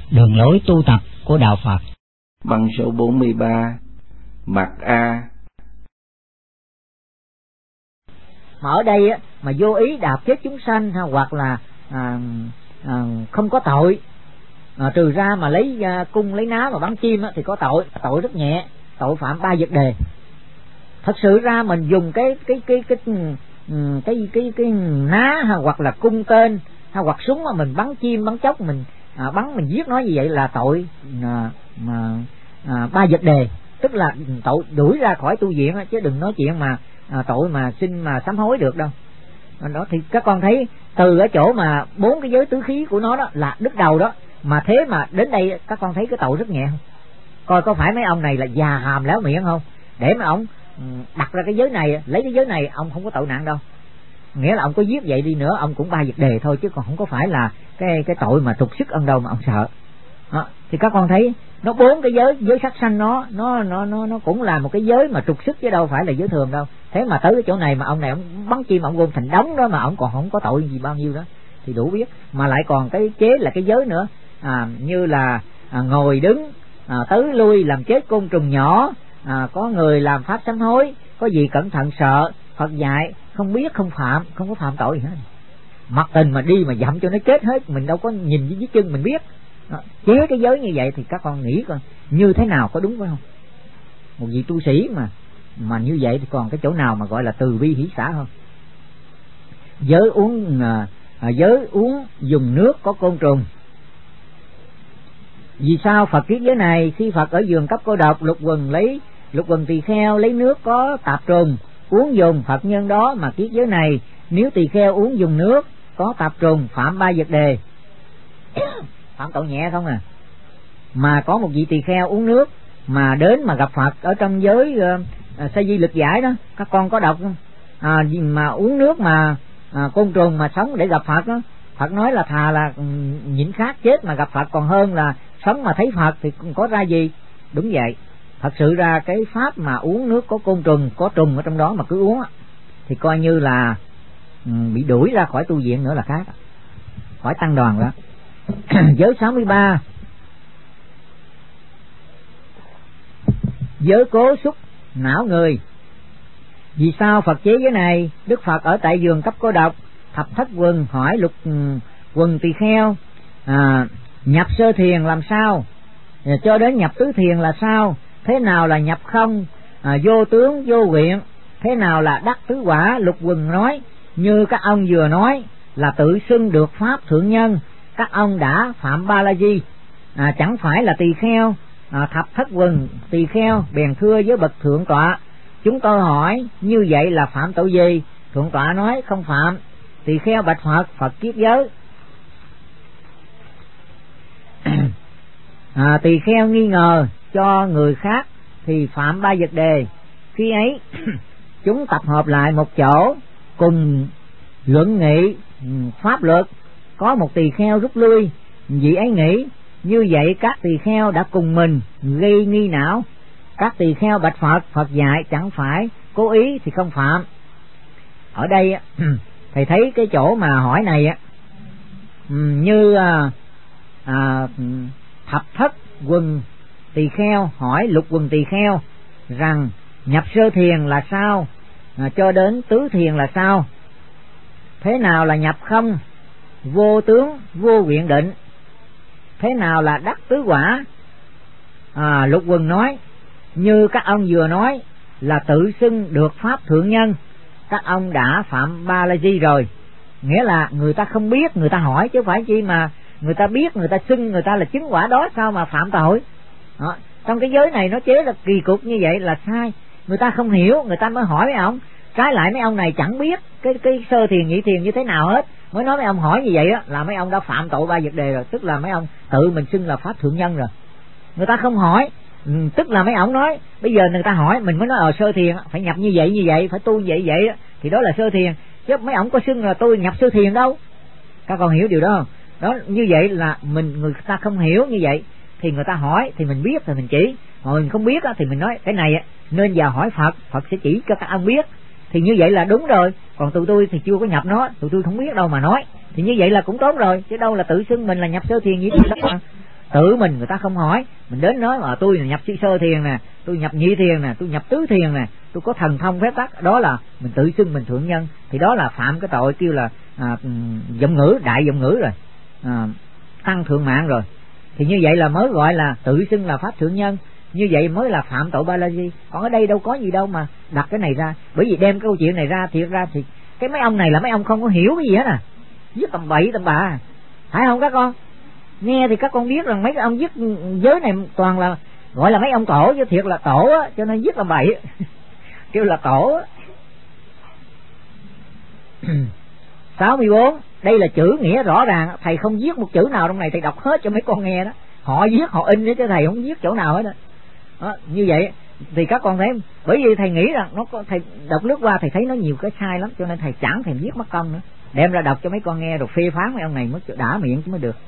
Đường lối tu tập của Đạo Phật. Bằng số 43, mặt A. Mà ở đây á, mà vô ý đạp chết chúng sanh hoặc là không có tội, trừ ra mà lấy cung lấy ná mà bắn chim á, thì có tội rất nhẹ, tội phạm 3 vật đề. Thật sự ra mình dùng cái ná hoặc là cung tên hoặc súng mà mình bắn chim bắn chóc, mình bắn mình giết nó như vậy là tội 3 vật đề, tức là tội đuổi ra khỏi tu viện, chứ đừng nói chuyện mà tội mà xin mà sám hối được đâu. Đó thì các con thấy từ ở chỗ mà 4 cái giới tứ khí của nó đó là đứt đầu đó, mà thế mà đến đây các con thấy cái tội rất nhẹ không? Coi có phải mấy ông này là già hàm léo miệng không, để mà ông đặt ra cái giới này, lấy cái giới này, ông không có tội nặng đâu. Nghĩa là ông có giết vậy đi nữa ông cũng 3 vật đề thôi, chứ còn không có phải là cái tội mà trục sức ông đâu mà ông sợ. Đó, thì các con thấy nó 4 cái giới sát sanh nó cũng là một cái giới mà trục sức chứ đâu phải là giới thường đâu. Thế mà tới cái chỗ này mà ông này ông bắn chim ông gom thành đống đó mà ông còn không có tội gì bao nhiêu đó thì đủ biết. Mà lại còn cái chế là cái giới nữa, như là ngồi đứng, tới lui làm chết côn trùng nhỏ, có người làm pháp sám hối, có gì cẩn thận sợ, Phật dạy không biết không phạm, không có phạm tội gì hết. Mặc tình mà đi mà dặm cho nó chết hết, mình đâu có nhìn với chân mình biết. Đó, chế cái giới như vậy thì các con nghĩ coi như thế nào, có đúng phải không? Một vị tu sĩ mà như vậy thì còn cái chỗ nào mà gọi là từ bi hỷ xả không? Giới uống dùng nước có côn trùng. Vì sao Phật kiết giới này? Khi Phật ở vườn cấp cô độc, lục quần tỳ kheo lấy nước có tạp trùng uống dùng, Phật nhân đó mà kiết giới này. Nếu tỳ kheo uống dùng nước có tạp trùng phạm 3 vật đề, phạm tội nhẹ không à. Mà có một vị tỳ kheo uống nước mà đến mà gặp Phật ở trong giới Sa Di Lực Giải đó, các con có đọc không? Mà uống nước mà côn trùng mà sống để gặp Phật đó, Phật nói là thà là nhịn khát chết mà gặp Phật còn hơn là sống mà thấy Phật thì có ra gì. Đúng vậy, thật sự ra cái pháp mà uống nước có côn trùng, có trùng ở trong đó mà cứ uống thì coi như là bị đuổi ra khỏi tu viện nữa là khác, khỏi tăng đoàn đó. Giới 63, giới cố xúc não người. Vì sao Phật chế giới này? Đức Phật ở tại vườn cấp cô độc, thập thất quần hỏi lục quần tỳ kheo, nhập sơ thiền làm sao, cho đến nhập tứ thiền là sao, thế nào là nhập không, vô tướng vô quyện, thế nào là đắc tứ quả. Lục quần nói như các ông vừa nói là tự xưng được pháp thượng nhân, các ông đã phạm ba la di, chẳng phải là tỳ kheo. Thập thất quần tỳ kheo bèn thưa với bậc thượng tọa, chúng tôi hỏi như vậy là phạm tội gì? Thượng tọa nói không phạm. Tỳ kheo bạch Phật, Phật kiết giới. Tỳ kheo nghi ngờ cho người khác thì phạm 3 vật đề. Khi ấy chúng tập hợp lại một chỗ cùng luận nghị pháp luật. Có một tỳ kheo rút lui, vị ấy nghĩ như vậy các tỳ kheo đã cùng mình gây nghi não. Các tỳ kheo bạch Phật, Phật dạy chẳng phải cố ý thì không phạm. Ở đây thầy thấy cái chỗ mà hỏi này như thập thất quần tỳ kheo hỏi lục quần tỳ kheo rằng nhập sơ thiền là sao, cho đến tứ thiền là sao, thế nào là nhập không, vô tướng vô quyện định, thế nào là đắc tứ quả. Lục quần nói như các ông vừa nói là tự xưng được pháp thượng nhân, các ông đã phạm ba la di rồi. Nghĩa là người ta không biết người ta hỏi, chứ phải chi mà người ta biết người ta xưng người ta là chứng quả đó, sao mà phạm tội. Trong cái giới này nó chế là kỳ cục như vậy là sai. Người ta không hiểu người ta mới hỏi mấy ông, trái lại mấy ông này chẳng biết cái sơ thiền nhị thiền như thế nào hết, mới nói mấy ông hỏi như vậy là mấy ông đã phạm tội 3 vật đề rồi, tức là mấy ông tự mình xưng là pháp thượng nhân rồi. Người ta không hỏi, tức là mấy ông nói bây giờ người ta hỏi mình mới nói sơ thiền phải nhập như vậy phải tu vậy thì đó là sơ thiền, chứ mấy ông có xưng là tôi nhập sơ thiền đâu. Các con hiểu điều đó không? Đó, như vậy là người ta không hiểu như vậy thì người ta hỏi thì mình biết thì mình chỉ, mà mình không biết thì mình nói cái này nên vào hỏi Phật, Phật sẽ chỉ cho các ông biết, thì như vậy là đúng rồi. Còn tụi tôi thì chưa có nhập nó, tụi tôi không biết đâu mà nói, thì như vậy là cũng tốt rồi, chứ đâu là tự xưng mình là nhập sơ thiền gì đó. tự mình người ta không hỏi, mình đến nói mà tôi nhập sơ thiền nè, tôi nhập nhị thiền nè, tôi nhập tứ thiền nè, tôi có thần thông phép tắc, đó là mình tự xưng mình thượng nhân, thì đó là phạm cái tội kêu là vọng ngữ, đại vọng ngữ rồi, tăng thượng mạng rồi. Thì như vậy là mới gọi là tự xưng là pháp thượng nhân, như vậy mới là phạm tội ba la di. Còn ở đây đâu có gì đâu mà đặt cái này ra, bởi vì đem câu chuyện này ra thiệt ra thì cái mấy ông này là mấy ông không có hiểu cái gì hết à, viết tầm bậy tầm bạ, phải không các con? Nghe thì các con biết rằng mấy cái ông viết giới này toàn là gọi là mấy ông tổ, chứ thiệt là tổ á, cho nên viết tầm bậy kêu là tổ á. 64. Đây là chữ nghĩa rõ ràng, thầy không viết một chữ nào trong này, thầy đọc hết cho mấy con nghe đó. Họ viết họ in chứ thầy không viết chỗ nào hết đó. Như vậy thì các con thấy, bởi vì thầy nghĩ rằng nó có, thầy đọc lướt qua thầy thấy nó nhiều cái sai lắm, cho nên thầy chẳng thèm viết mất công nữa, đem ra đọc cho mấy con nghe rồi phê phán mấy ông này mới đã miệng mới được.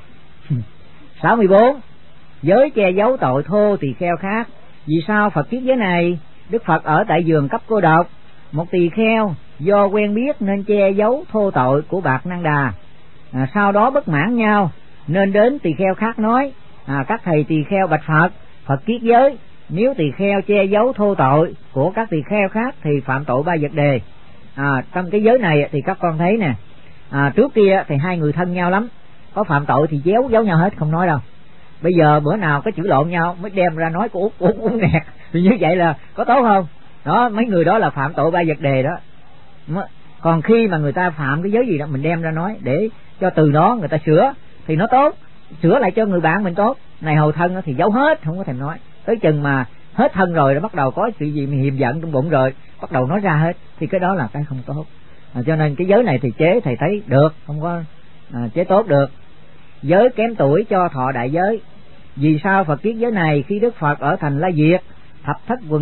64. Giới che giấu tội thô tỳ kheo khác. Vì sao Phật thuyết giới này? Đức Phật ở tại vườn cấp cô độc, một tỳ kheo do quen biết nên che giấu thô tội của bạc Năng Đà. Sau đó bất mãn nhau nên đến tỳ kheo khác nói: các thầy tỳ kheo bạch Phật, Phật kiết giới, nếu tỳ kheo che giấu thô tội của các tỳ kheo khác thì phạm tội ba vật đề. Trong cái giới này thì các con thấy nè, trước kia thì hai người thân nhau lắm, có phạm tội thì giấu nhau hết, không nói đâu. Bây giờ bữa nào có chữ lộn nhau mới đem ra nói của Út nẹt, thì như vậy là có tốt không? Đó, mấy người đó là phạm tội ba vật đề đó. Còn khi mà người ta phạm cái giới gì đó mình đem ra nói để cho từ đó người ta sửa thì nó tốt, sửa lại cho người bạn mình tốt. Này hầu thân thì giấu hết, không có thèm nói, tới chừng mà hết thân rồi nó bắt đầu có sự gì mình hiềm giận trong bụng rồi bắt đầu nói ra hết, thì cái đó là cái không tốt. Cho nên cái giới này thì chế thầy thấy được, không có chế tốt được. Giới kém tuổi cho thọ đại giới. Vì sao Phật kiết giới này? Khi Đức Phật ở thành La Diệt, thập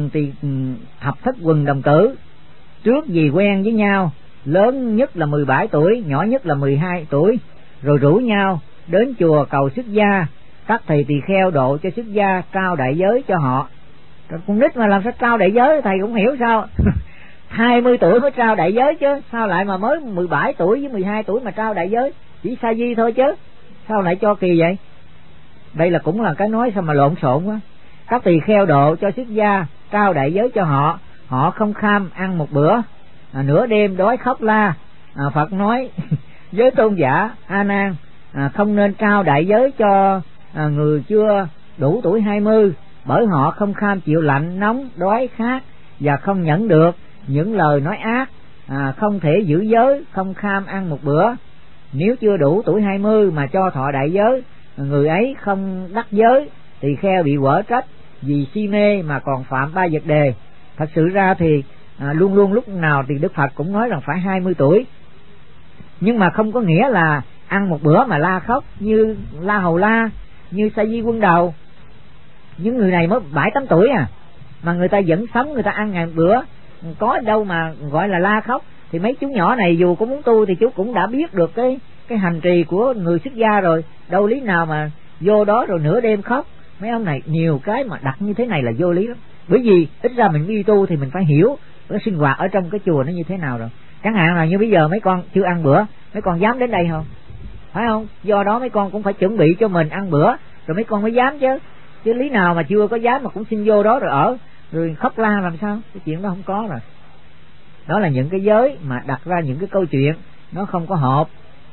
thất quần đồng tử trước vì quen với nhau, lớn nhất là 17 tuổi, nhỏ nhất là 12 tuổi, rồi rủ nhau đến chùa cầu xuất gia. Các thầy tỳ kheo độ cho xuất gia, trao đại giới cho họ. Con nít mà làm sao trao đại giới, thầy cũng hiểu sao 20 tuổi mới trao đại giới chứ, sao lại mà mới 17 tuổi với 12 tuổi mà trao đại giới, chỉ sa di thôi chứ, sao lại cho kỳ vậy? Đây là cũng là cái nói sao mà lộn xộn quá. Các tỳ kheo độ cho xuất gia, trao đại giới cho họ, họ không kham ăn một bữa, nửa đêm đói khóc la. Phật nói với tôn giả A Nan, không nên trao đại giới cho người chưa đủ tuổi 20, bởi họ không kham chịu lạnh nóng đói khát và không nhẫn được những lời nói ác, không thể giữ giới, không kham ăn một bữa. Nếu chưa đủ tuổi 20 mà cho thọ đại giới, người ấy không đắc giới, tỳ kheo bị quở trách vì si mê mà còn phạm ba vật đề. Thật sự ra thì luôn luôn lúc nào thì Đức Phật cũng nói rằng phải 20 tuổi, nhưng mà không có nghĩa là ăn một bữa mà la khóc như La Hầu La, như Sa Di Quân Đầu. Những người này mới 7-8 tuổi mà người ta vẫn sống, người ta ăn ngày một bữa, có đâu mà gọi là la khóc. Thì mấy chú nhỏ này dù có muốn tu thì chú cũng đã biết được cái hành trì của người xuất gia rồi, đâu lý nào mà vô đó rồi nửa đêm khóc. Mấy ông này nhiều cái mà đặt như thế này là vô lý lắm, bởi vì ít ra mình đi tu thì mình phải hiểu cái sinh hoạt ở trong cái chùa nó như thế nào rồi. Chẳng hạn là như bây giờ mấy con chưa ăn bữa, mấy con dám đến đây không? Phải không? Do đó mấy con cũng phải chuẩn bị cho mình ăn bữa rồi mấy con mới dám chứ lý nào mà chưa có dám mà cũng xin vô đó rồi ở rồi khóc la làm sao? Cái chuyện đó không có rồi. Đó là những cái giới mà đặt ra những cái câu chuyện nó không có hợp.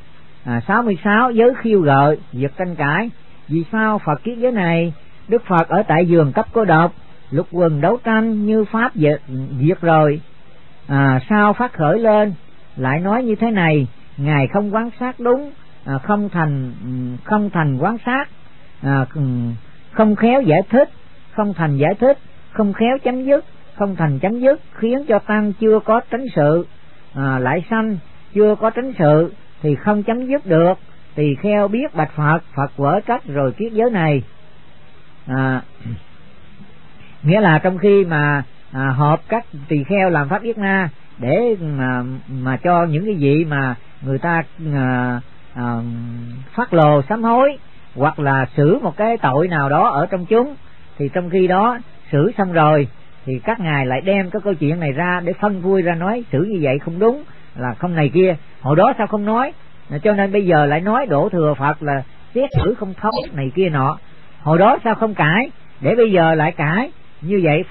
66. Giới khiêu gợi, việc tranh cãi. Vì sao Phật kiết giới này? Đức Phật ở tại vườn cấp cô độc, lục quần đấu tranh như pháp diệt rồi. Sao phát khởi lên lại nói như thế này? Ngài không quan sát đúng, không thành quan sát, không khéo giải thích, không thành giải thích, không khéo chấm dứt, không thành chấm dứt, khiến cho tăng chưa có tránh sự, lại sanh chưa có tránh sự thì không chấm dứt được. Tỳ kheo biết bạch Phật, Phật quở trách rồi kiết giới này. Nghĩa là trong khi mà họp các tỳ kheo làm pháp yết na để mà cho những cái vị mà người ta phát lồ sám hối hoặc là xử một cái tội nào đó ở trong chúng, thì trong khi đó xử xong rồi thì các ngài lại đem cái câu chuyện này ra để phân vui ra nói xử như vậy không đúng, là không này kia. Hồi đó sao không nói? Cho nên bây giờ lại nói đổ thừa Phật là xét xử không thông này kia nọ. Hồi đó sao không cãi, để bây giờ lại cãi? Như vậy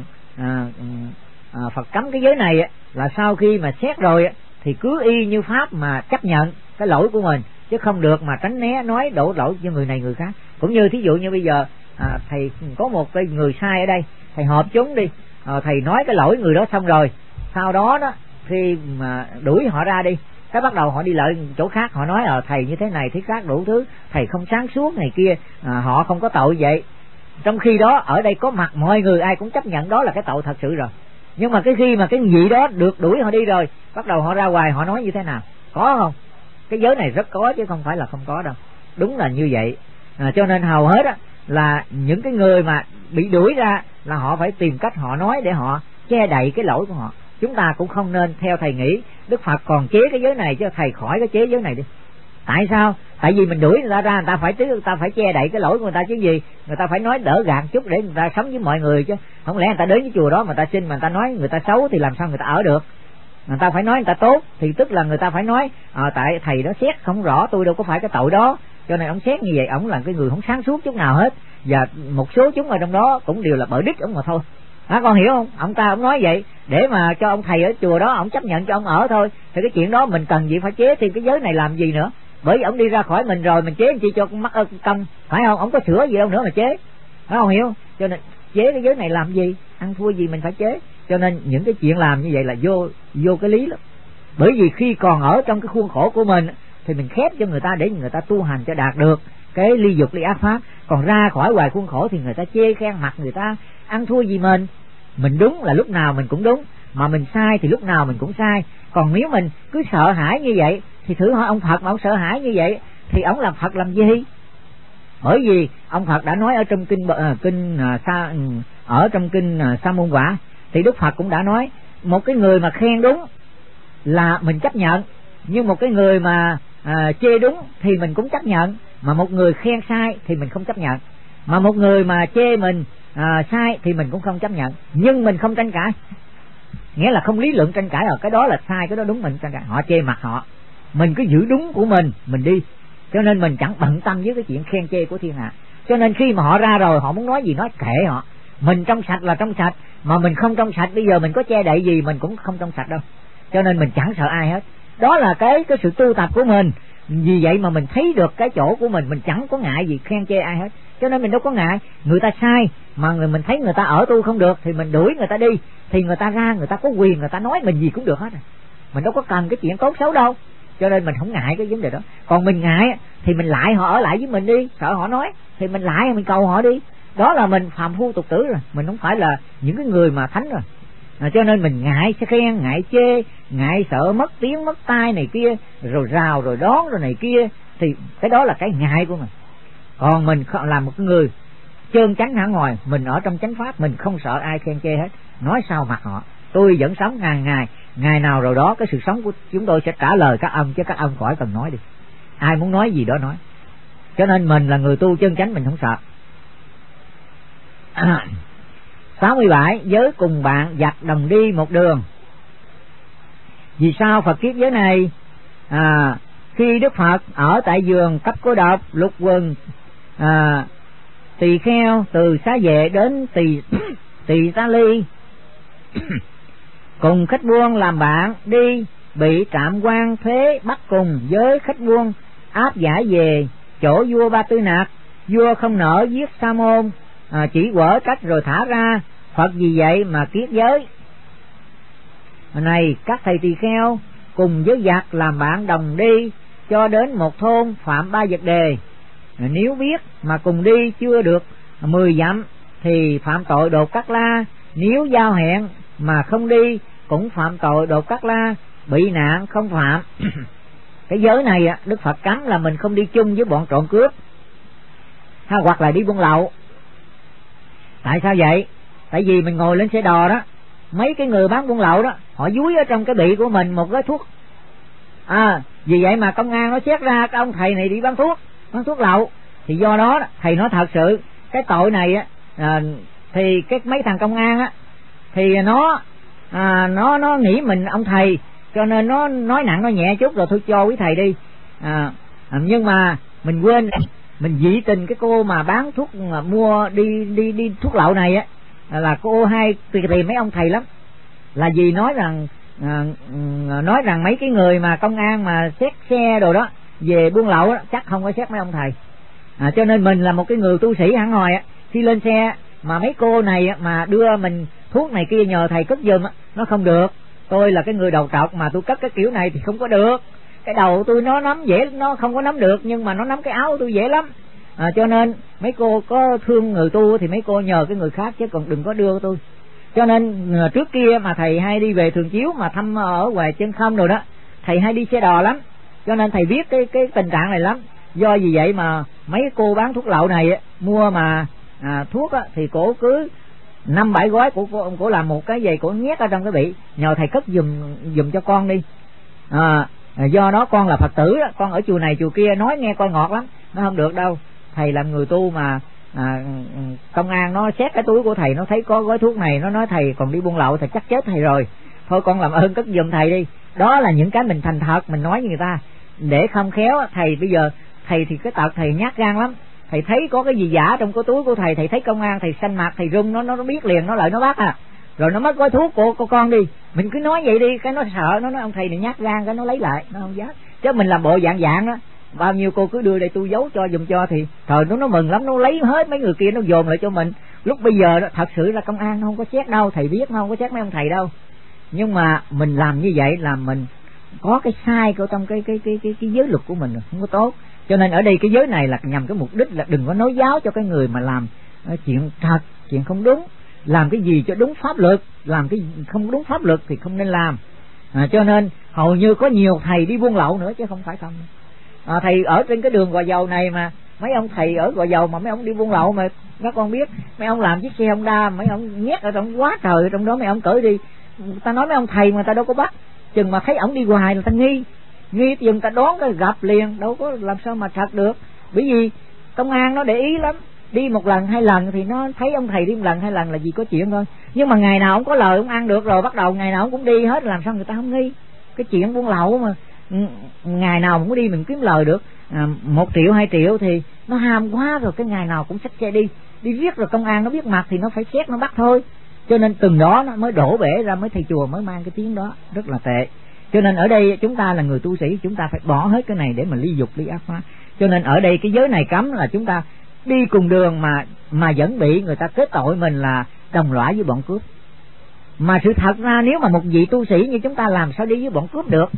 Phật cấm cái giới này là sau khi mà xét rồi thì cứ y như pháp mà chấp nhận cái lỗi của mình, chứ không được mà tránh né nói đổ lỗi cho người này người khác. Cũng như thí dụ như bây giờ thầy có một cái người sai ở đây, thầy họp chúng đi, thầy nói cái lỗi người đó xong rồi, sau đó khi mà đuổi họ ra đi, cái bắt đầu họ đi lại chỗ khác, họ nói thầy như thế này thế khác đủ thứ, thầy không sáng suốt này kia, họ không có tội vậy. Trong khi đó ở đây có mặt mọi người ai cũng chấp nhận đó là cái tội thật sự rồi. Nhưng mà cái khi mà cái vị đó được đuổi họ đi rồi, bắt đầu họ ra ngoài họ nói như thế nào? Có không? Cái giới này rất có chứ không phải là không có đâu. Đúng là như vậy. Cho nên hầu hết là những cái người mà bị đuổi ra là họ phải tìm cách họ nói để họ che đậy cái lỗi của họ. Chúng ta cũng không nên theo thầy nghĩ Đức Phật còn chế cái giới này, chứ thầy khỏi cái chế giới này đi. Tại sao? Tại vì mình đuổi người ta ra, người ta phải che đậy cái lỗi của người ta chứ gì. Người ta phải nói đỡ gạt chút để người ta sống với mọi người chứ. Không lẽ người ta đến cái chùa đó mà người ta xin mà người ta nói người ta xấu thì làm sao người ta ở được? Người ta phải nói người ta tốt thì tức là người ta phải nói tại thầy đó xét không rõ, tôi đâu có phải cái tội đó, cho nên ông xét như vậy. Ông là cái người không sáng suốt chút nào hết, và một số chúng ở trong đó cũng đều là bợ đích ông mà thôi. Con hiểu không? Ông nói vậy để mà cho ông thầy ở chùa đó ông chấp nhận cho ông ở thôi. Thì cái chuyện đó mình cần gì phải chế thêm cái giới này làm gì nữa? Bởi vì ông đi ra khỏi mình rồi, mình chế chi cho con mắc công, phải không? Ông có sửa gì đâu nữa mà chế, phải không? Hiểu? Cho nên chế cái giới này làm gì? Ăn thua gì mình phải chế? Cho nên những cái chuyện làm như vậy là vô cái lý lắm. Bởi vì khi còn ở trong cái khuôn khổ của mình thì mình khép cho người ta để người ta tu hành cho đạt được cái ly dục ly ác pháp. Còn ra khỏi ngoài khuôn khổ thì người ta chê khen mặt người ta, ăn thua gì mình. Mình đúng là lúc nào mình cũng đúng, mà mình sai thì lúc nào mình cũng sai. Còn nếu mình cứ sợ hãi như vậy thì thử hỏi ông Phật mà ông sợ hãi như vậy thì ông làm Phật làm gì? Bởi vì ông Phật đã nói ở trong kinh Sa Môn Quả, thì Đức Phật cũng đã nói một cái người mà khen đúng là mình chấp nhận, nhưng một cái người mà chê đúng thì mình cũng chấp nhận, mà một người khen sai thì mình không chấp nhận, mà một người mà chê mình sai thì mình cũng không chấp nhận. Nhưng mình không tranh cãi, nghĩa là không lý luận tranh cãi, cái đó là sai, cái đó đúng, mình tranh cãi. Họ chê mặt họ, mình cứ giữ đúng của mình đi. Cho nên mình chẳng bận tâm với cái chuyện khen chê của thiên hạ. Cho nên khi mà họ ra rồi, họ muốn nói gì nói kệ họ. Mình trong sạch là trong sạch, mà mình không trong sạch bây giờ mình có che đậy gì mình cũng không trong sạch đâu. Cho nên mình chẳng sợ ai hết. Đó là cái sự tu tập của mình. Vì vậy mà mình thấy được cái chỗ của mình chẳng có ngại gì khen chê ai hết. Cho nên mình đâu có ngại. Người ta sai mà mình thấy người ta ở tu không được thì mình đuổi người ta đi, thì người ta ra, người ta có quyền, người ta nói mình gì cũng được hết. Mình đâu có cần cái chuyện tốt xấu đâu. Cho nên mình không ngại cái vấn đề đó. Còn mình ngại thì mình lại họ ở lại với mình đi, sợ họ nói thì mình lại mình cầu họ đi. Đó là mình phàm phu tục tử rồi, mình không phải là những cái người mà thánh rồi. Cho nên mình ngại sẽ khen, ngại chê, ngại sợ mất tiếng mất tai này kia, rồi rào rồi đón rồi này kia, thì cái đó là cái ngại của mình. Còn mình làm một người trơn chắn hẳn ngoài, mình ở trong chánh pháp, mình không sợ ai khen chê hết, nói sao mặt họ. Tôi vẫn sống ngàn ngày, ngày nào rồi đó cái sự sống của chúng tôi sẽ trả lời các ông, chứ các ông khỏi cần nói đi, ai muốn nói gì đó nói. Cho nên mình là người tu chân chánh, mình không sợ. 67. Giới cùng bạn giặt đồng đi một đường. Vì sao Phật kiết giới này? Khi Đức Phật ở tại vườn Cấp Cô Độc, Lục Quần, Tỳ Kheo, từ Xá Vệ đến Tỳ Tá Ly cùng khách buôn làm bạn đi, bị Trạm Quan Thế bắt cùng với khách buôn áp giải về chỗ vua Ba Tư Nặc. Vua không nỡ giết Sa Môn, chỉ quở trách rồi thả ra. Phật vì vậy mà kiết giới này, các thầy tỳ kheo cùng với giặc làm bạn đồng đi cho đến một thôn phạm 3 vật đề. Nếu biết mà cùng đi chưa được 10 dặm thì phạm tội đột cát la. Nếu giao hẹn mà không đi cũng phạm tội đột cát la, bị nạn không phạm. Cái giới này Đức Phật cấm là mình không đi chung với bọn trộm cướp hoặc là đi buôn lậu. Tại sao vậy? Tại vì mình ngồi lên xe đò đó, mấy cái người bán buôn lậu đó, họ dúi ở trong cái bị của mình một gói thuốc. Vì vậy mà công an nó xét ra cái ông thầy này đi bán thuốc lậu. Thì do đó thầy nói thật sự cái tội này thì cái mấy thằng công an thì nó nghĩ mình ông thầy, cho nên nó nói nặng nói nhẹ chút rồi thôi cho quý thầy đi. Nhưng mà mình quên, mình dị tình cái cô mà bán thuốc mà mua đi thuốc lậu này á, là cô hay tìm mấy ông thầy lắm, là vì nói rằng mấy cái người mà công an mà xét xe đồ đó về buôn lậu đó, chắc không có xét mấy ông thầy. Cho nên mình là một cái người tu sĩ hẳn hoi á, khi lên xe mà mấy cô này mà đưa mình thuốc này kia nhờ thầy cất giùm á, nó không được. Tôi là cái người đầu trọc mà tôi cất cái kiểu này thì không có được. Cái đầu tôi nó nắm dễ, nó không có nắm được, nhưng mà nó nắm cái áo tôi dễ lắm. Cho nên mấy cô có thương người tu thì mấy cô nhờ cái người khác, chứ còn đừng có đưa tôi. Cho nên trước kia mà thầy hay đi về Thường Chiếu mà thăm ở ngoài Chân Không rồi đó, thầy hay đi xe đò lắm, cho nên thầy biết cái tình trạng này lắm. Do vì vậy mà mấy cô bán thuốc lậu này mua mà thuốc thì cổ cứ 5-7 gói, cổ làm một cái giày, cổ nhét ở trong cái bị, nhờ thầy cất giùm cho con đi. Do đó con là Phật tử đó, con ở chùa này chùa kia nói nghe coi ngọt lắm, nó không được đâu. Thầy làm người tu mà công an nó xét cái túi của thầy, nó thấy có gói thuốc này, nó nói thầy còn đi buôn lậu thì chắc chết thầy rồi, thôi con làm ơn cất giùm thầy đi. Đó là những cái mình thành thật mình nói với người ta, để không khéo thầy bây giờ thầy thì cái tật thầy nhát gan lắm, thầy thấy có cái gì giả trong cái túi của thầy thấy công an thầy xanh mặt, thầy run, nó biết liền, nó lại nó bắt rồi nó mất gói thuốc của con đi. Mình cứ nói vậy đi, cái nó sợ, nó nói ông thầy này nhát gan, cái nó lấy lại, nó không dám. Chứ mình làm bộ dạng đó, bao nhiêu cô cứ đưa đây tôi giấu cho giùm cho thì thời nó mừng lắm, nó lấy hết mấy người kia nó dồn lại cho mình. Lúc bây giờ đó, thật sự là công an nó không có xét đâu, thầy biết nó không có xét mấy ông thầy đâu, nhưng mà mình làm như vậy là mình có cái sai của trong cái giới luật của mình không có tốt. Cho nên ở đây cái giới này là nhằm cái mục đích là đừng có nói giáo cho cái người mà làm chuyện thật, chuyện không đúng, làm cái gì cho đúng pháp luật, làm cái không đúng pháp luật thì không nên làm. Cho nên hầu như có nhiều thầy đi buôn lậu nữa chứ không phải không. Thầy ở trên cái đường Gò Dầu này mà mấy ông thầy ở Gò Dầu mà mấy ông đi buôn lậu mà các con biết, mấy ông làm chiếc xe Honda, mấy ông nhét ở trong quá trời ở trong đó, mấy ông cởi đi, ta nói mấy ông thầy mà ta đâu có bắt, chừng mà thấy ổng đi hoài là ta nghi chừng ta đón cái gặp liền, đâu có làm sao mà thật được. Bởi vì công an nó để ý lắm, đi một lần 2 lần thì nó thấy ông thầy đi 1 lần 2 lần là gì có chuyện thôi, nhưng mà ngày nào ông có lời ông ăn được rồi, bắt đầu ngày nào ông cũng đi hết, làm sao người ta không nghi. Cái chuyện buôn lậu mà ngày nào cũng có đi mình kiếm lời được 1 triệu 2 triệu thì nó ham quá rồi, cái ngày nào cũng xách xe đi riết rồi công an nó biết mặt thì nó phải xét nó bắt thôi. Cho nên từng đó nó mới đổ bể ra, mới thầy chùa mới mang cái tiếng đó rất là tệ. Cho nên ở đây chúng ta là người tu sĩ, chúng ta phải bỏ hết cái này để mà ly dục ly ác pháp. Cho nên ở đây cái giới này cấm là chúng ta đi cùng đường mà vẫn bị người ta kết tội mình là đồng lõa với bọn cướp. Mà sự thật ra nếu mà một vị tu sĩ như chúng ta làm sao đi với bọn cướp được,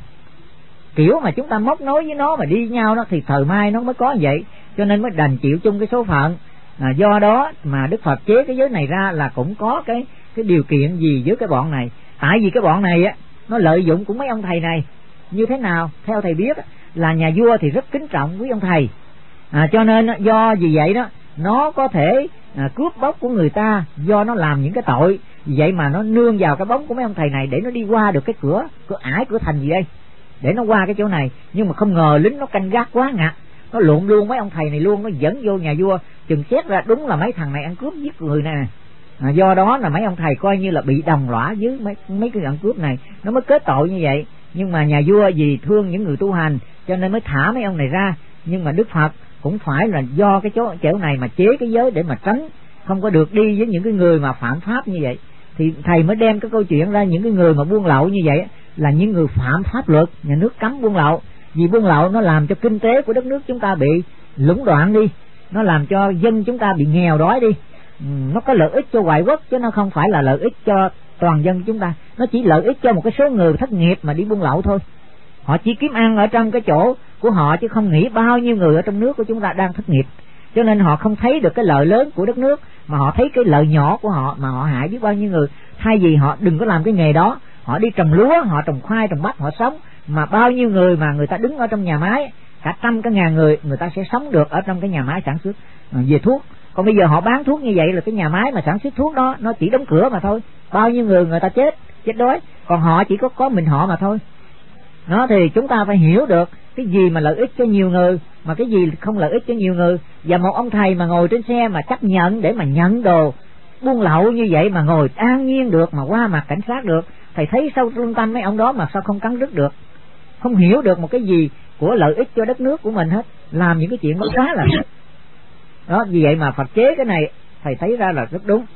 kiểu mà chúng ta móc nối với nó mà đi nhau đó thì thời mai nó mới có vậy. Cho nên mới đành chịu chung cái số phận. Do đó mà Đức Phật chế cái giới này ra là cũng có cái điều kiện gì với cái bọn này. Tại vì cái bọn này nó lợi dụng cũng mấy ông thầy này. Như thế nào? Theo thầy biết là nhà vua thì rất kính trọng quý ông thầy. Cho nên do vì vậy đó nó có thể cướp bóc của người ta, do nó làm những cái tội. Vì vậy mà nó nương vào cái bóng của mấy ông thầy này để nó đi qua được cái cửa ải, cửa thành gì đây, để nó qua cái chỗ này. Nhưng mà không ngờ lính nó canh gác quá ngặt, nó lụn luôn mấy ông thầy này luôn, nó dẫn vô nhà vua. Chừng xét ra đúng là mấy thằng này ăn cướp giết người nè. Do đó là mấy ông thầy coi như là bị đồng lõa với mấy cái ăn cướp này, nó mới kết tội như vậy. Nhưng mà nhà vua vì thương những người tu hành cho nên mới thả mấy ông này ra. Nhưng mà Đức Phật cũng phải là do cái chỗ này mà chế cái giới để mà tránh không có được đi với những cái người mà phạm pháp như vậy. Thì thầy mới đem cái câu chuyện ra, những cái người mà buôn lậu như vậy là những người phạm pháp luật, nhà nước cấm buôn lậu. Vì buôn lậu nó làm cho kinh tế của đất nước chúng ta bị lũng đoạn đi, nó làm cho dân chúng ta bị nghèo đói đi. Nó có lợi ích cho ngoại quốc chứ nó không phải là lợi ích cho toàn dân chúng ta. Nó chỉ lợi ích cho một cái số người thất nghiệp mà đi buôn lậu thôi. Họ chỉ kiếm ăn ở trong cái chỗ của họ chứ không nghĩ bao nhiêu người ở trong nước của chúng ta đang thất nghiệp. Cho nên họ không thấy được cái lợi lớn của đất nước, mà họ thấy cái lợi nhỏ của họ mà họ hại biết bao nhiêu người. Thay vì họ đừng có làm cái nghề đó, họ đi trồng lúa, họ trồng khoai, trồng bắp, họ sống. Mà bao nhiêu người mà người ta đứng ở trong nhà máy, cả trăm cái ngàn người, người ta sẽ sống được ở trong cái nhà máy sản xuất về thuốc. Còn bây giờ họ bán thuốc như vậy là cái nhà máy mà sản xuất thuốc đó nó chỉ đóng cửa mà thôi. Bao nhiêu người ta chết đói, còn họ chỉ có mình họ mà thôi. Nó thì chúng ta phải hiểu được cái gì mà lợi ích cho nhiều người, mà cái gì không lợi ích cho nhiều người. Và một ông thầy mà ngồi trên xe mà chấp nhận để mà nhận đồ buôn lậu như vậy mà ngồi an nhiên được, mà qua mặt cảnh sát được, thầy thấy sâu trung tâm mấy ông đó mà sao không cắn rứt được, không hiểu được một cái gì của lợi ích cho đất nước của mình hết, làm những cái chuyện đó quá là đó. Vì vậy mà Phật chế cái này thầy thấy ra là rất đúng.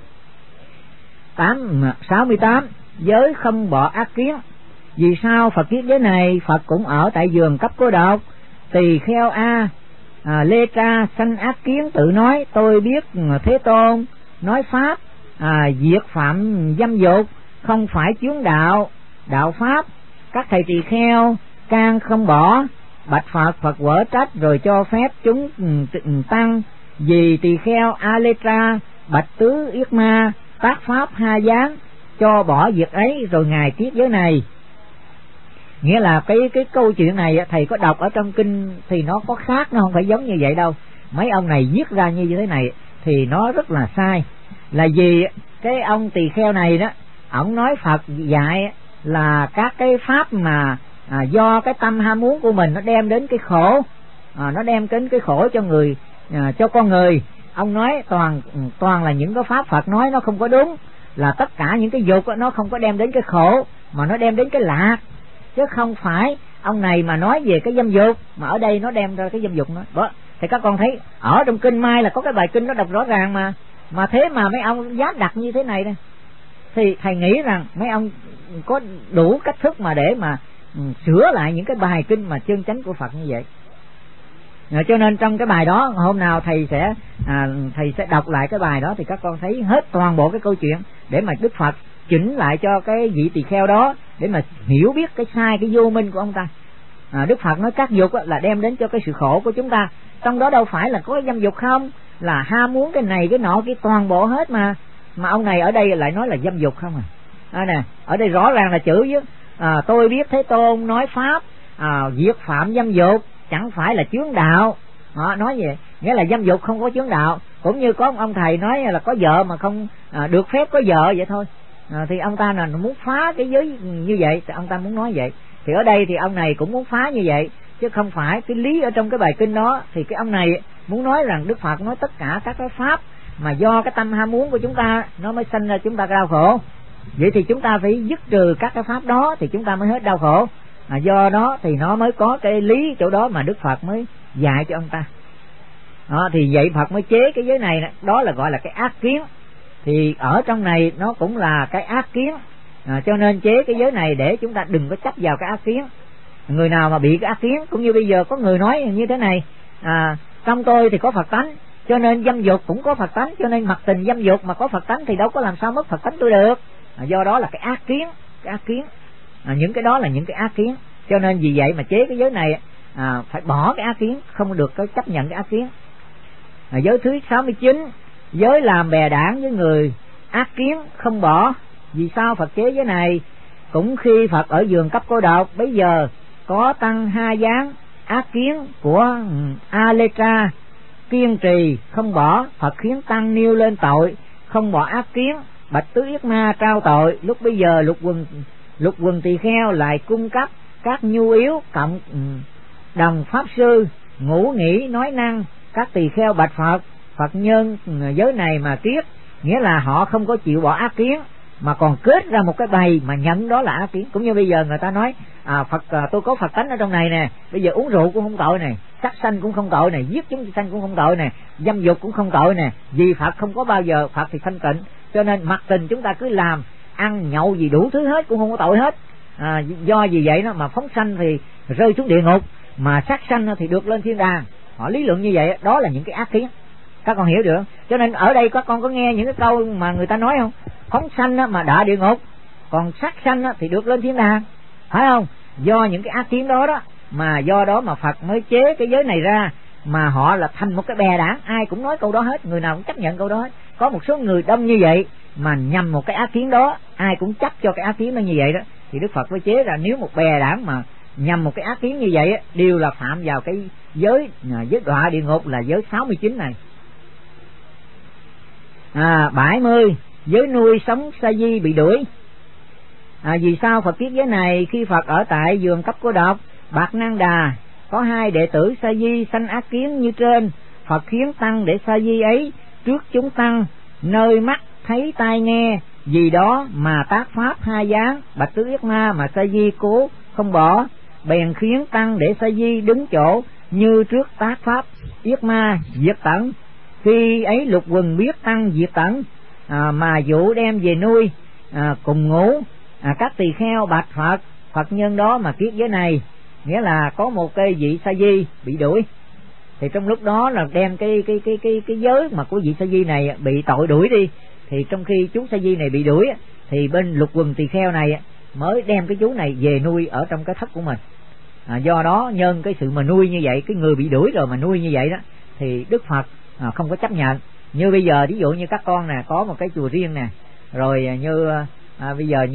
68. Giới không bỏ ác kiến. Vì sao Phật viết giới này? Phật cũng ở tại vườn cấp cô độc. Tỳ kheo Lê Tra sanh ác kiến, tự nói tôi biết Thế Tôn nói pháp diệt phạm dâm dục, không phải chướng đạo pháp. Các thầy tỳ kheo can không bỏ, bạch Phật, Phật quở trách rồi cho phép chúng tăng. Vì tỳ kheo Aletra bạch tứ Yết Ma tác pháp ha gián, cho bỏ việc ấy rồi ngài tiết giới này. Nghĩa là cái câu chuyện này thầy có đọc ở trong kinh thì nó có khác, nó không phải giống như vậy đâu. Mấy ông này viết ra như thế này thì nó rất là sai. Là vì cái ông tỳ kheo này đó, ổng nói Phật dạy là các cái pháp mà do cái tâm ham muốn của mình nó đem đến cái khổ, nó đem đến cái khổ cho người, cho con người. Ông nói toàn là những cái pháp Phật nói nó không có đúng, là tất cả những cái dục nó không có đem đến cái khổ mà nó đem đến cái lạc, chứ không phải ông này mà nói về cái dâm dục mà ở đây nó đem ra cái dâm dục đó. Thì các con thấy ở trong kinh Mai là có cái bài kinh nó đọc rõ ràng mà thế mà mấy ông dám đặt như thế này đây, thì thầy nghĩ rằng mấy ông có đủ cách thức mà để mà sửa lại những cái bài kinh mà chân chánh của Phật như vậy. Cho nên trong cái bài đó hôm nào thầy sẽ đọc lại cái bài đó thì các con thấy hết toàn bộ cái câu chuyện để mà Đức Phật chỉnh lại cho cái vị tỳ kheo đó để mà hiểu biết cái sai, cái vô minh của ông ta. Đức Phật nói các dục là đem đến cho cái sự khổ của chúng ta, trong đó đâu phải là có dâm dục không, là ham muốn cái này cái nọ, cái toàn bộ hết mà ông này ở đây lại nói là dâm dục không nè, ở đây rõ ràng là chữ chứ tôi biết Thế Tôn nói pháp diệt phạm dâm dục, chẳng phải là chướng đạo. Nói vậy nghĩa là dâm dục không có chướng đạo. Cũng như có ông thầy nói là có vợ mà không được phép có vợ vậy thôi, thì ông ta là muốn phá cái giới như vậy, thì ông ta muốn nói vậy. Thì ở đây thì ông này cũng muốn phá như vậy, chứ không phải cái lý ở trong cái bài kinh đó. Thì cái ông này muốn nói rằng Đức Phật nói tất cả các cái pháp mà do cái tâm ham muốn của chúng ta nó mới sanh ra chúng ta đau khổ. Vậy thì chúng ta phải dứt trừ các cái pháp đó thì chúng ta mới hết đau khổ. Do đó thì nó mới có cái lý chỗ đó mà Đức Phật mới dạy cho ông ta. Thì vậy Phật mới chế cái giới này, đó là gọi là cái ác kiến. Thì ở trong này nó cũng là cái ác kiến, cho nên chế cái giới này để chúng ta đừng có chấp vào cái ác kiến. Người nào mà bị cái ác kiến, cũng như bây giờ có người nói như thế này, trong tôi thì có Phật tánh, cho nên dâm dục cũng có Phật tánh, cho nên mặc tình dâm dục mà có Phật tánh thì đâu có làm sao mất Phật tánh tôi được. Do đó là cái ác kiến, những cái đó là những cái ác kiến. Cho nên vì vậy mà chế cái giới này phải bỏ cái ác kiến, không được có chấp nhận cái ác kiến. Giới thứ 69, giới làm bè đảng với người ác kiến không bỏ. Vì sao Phật chế giới này? Cũng khi Phật ở vườn cấp cô độc, bây giờ có tăng ha gián ác kiến của Aletra kiên trì không bỏ. Phật khiến tăng nêu lên tội không bỏ ác kiến, bạch tứ Yết Ma trao tội. Lúc bây giờ lục quần tỳ kheo lại cung cấp các nhu yếu cộng đồng pháp sư ngủ nghỉ nói năng. Các tỳ kheo bạch Phật, Phật nhân giới này mà kiết, nghĩa là họ không có chịu bỏ ác kiến mà còn kết ra một cái bầy mà nhận đó là ác kiến. Cũng như bây giờ người ta nói Phật tôi có Phật tánh ở trong này nè, bây giờ uống rượu cũng không tội này, sát sanh cũng không tội này, giết chúng sanh cũng không tội nè, dâm dục cũng không tội nè. Vì Phật không có bao giờ, Phật thì thanh tịnh, cho nên mặc tình chúng ta cứ làm ăn nhậu gì đủ thứ hết cũng không có tội hết. Do vì vậy mà phóng sanh thì rơi xuống địa ngục, mà sát sanh thì được lên thiên đàng. Họ lý luận như vậy, đó là những cái ác kiến. Các con hiểu được? Cho nên ở đây các con có nghe những cái câu mà người ta nói không? Phóng sanh mà đọa địa ngục, còn sát sanh thì được lên thiên đàng, phải không? Do những cái ác kiến đó mà do đó mà Phật mới chế cái giới này ra, mà họ là thành một cái bè đảng, ai cũng nói câu đó hết, người nào cũng chấp nhận câu đó hết. Có một số người đông như vậy mà nhằm một cái ác kiến đó, ai cũng chấp cho cái ác kiến nó như vậy đó, thì Đức Phật mới chế ra nếu một bè đảng mà nhằm một cái ác kiến như vậy đều là phạm vào cái giới đọa địa ngục, là giới 69 này. 70, giới nuôi sống sa di bị đuổi. Vì sao Phật viết giới này? Khi Phật ở tại vườn cấp cô độc, Bạc Năng Đà có 2 đệ tử sa di sanh ác kiến như trên. Phật khiến tăng để sa di ấy trước chúng tăng, nơi mắt thấy tai nghe, vì đó mà tác pháp ha gián bạch tứ Yết Ma mà sa di cố không bỏ. bèn khiến tăng để sa di đứng chỗ như trước tác pháp yết ma diệt tận. Khi ấy Lục Quần biết tăng diệt tận mà dụ đem về nuôi cùng ngủ. Các tỳ kheo bạch Phật, Phật nhân đó mà kiết giới này, nghĩa là có một cây vị sa di bị đuổi, thì trong lúc đó là đem cái giới mà của vị sa di này bị tội đuổi đi, thì trong khi chú sa di này bị đuổi thì bên Lục Quần tỳ kheo này mới đem cái chú này về nuôi ở trong cái thất của mình. Do đó nhân cái sự mà nuôi như vậy, cái người bị đuổi rồi mà nuôi như vậy đó, thì Đức Phật không có chấp nhận. Như bây giờ ví dụ như các con nè, có một cái chùa riêng nè, rồi như bây giờ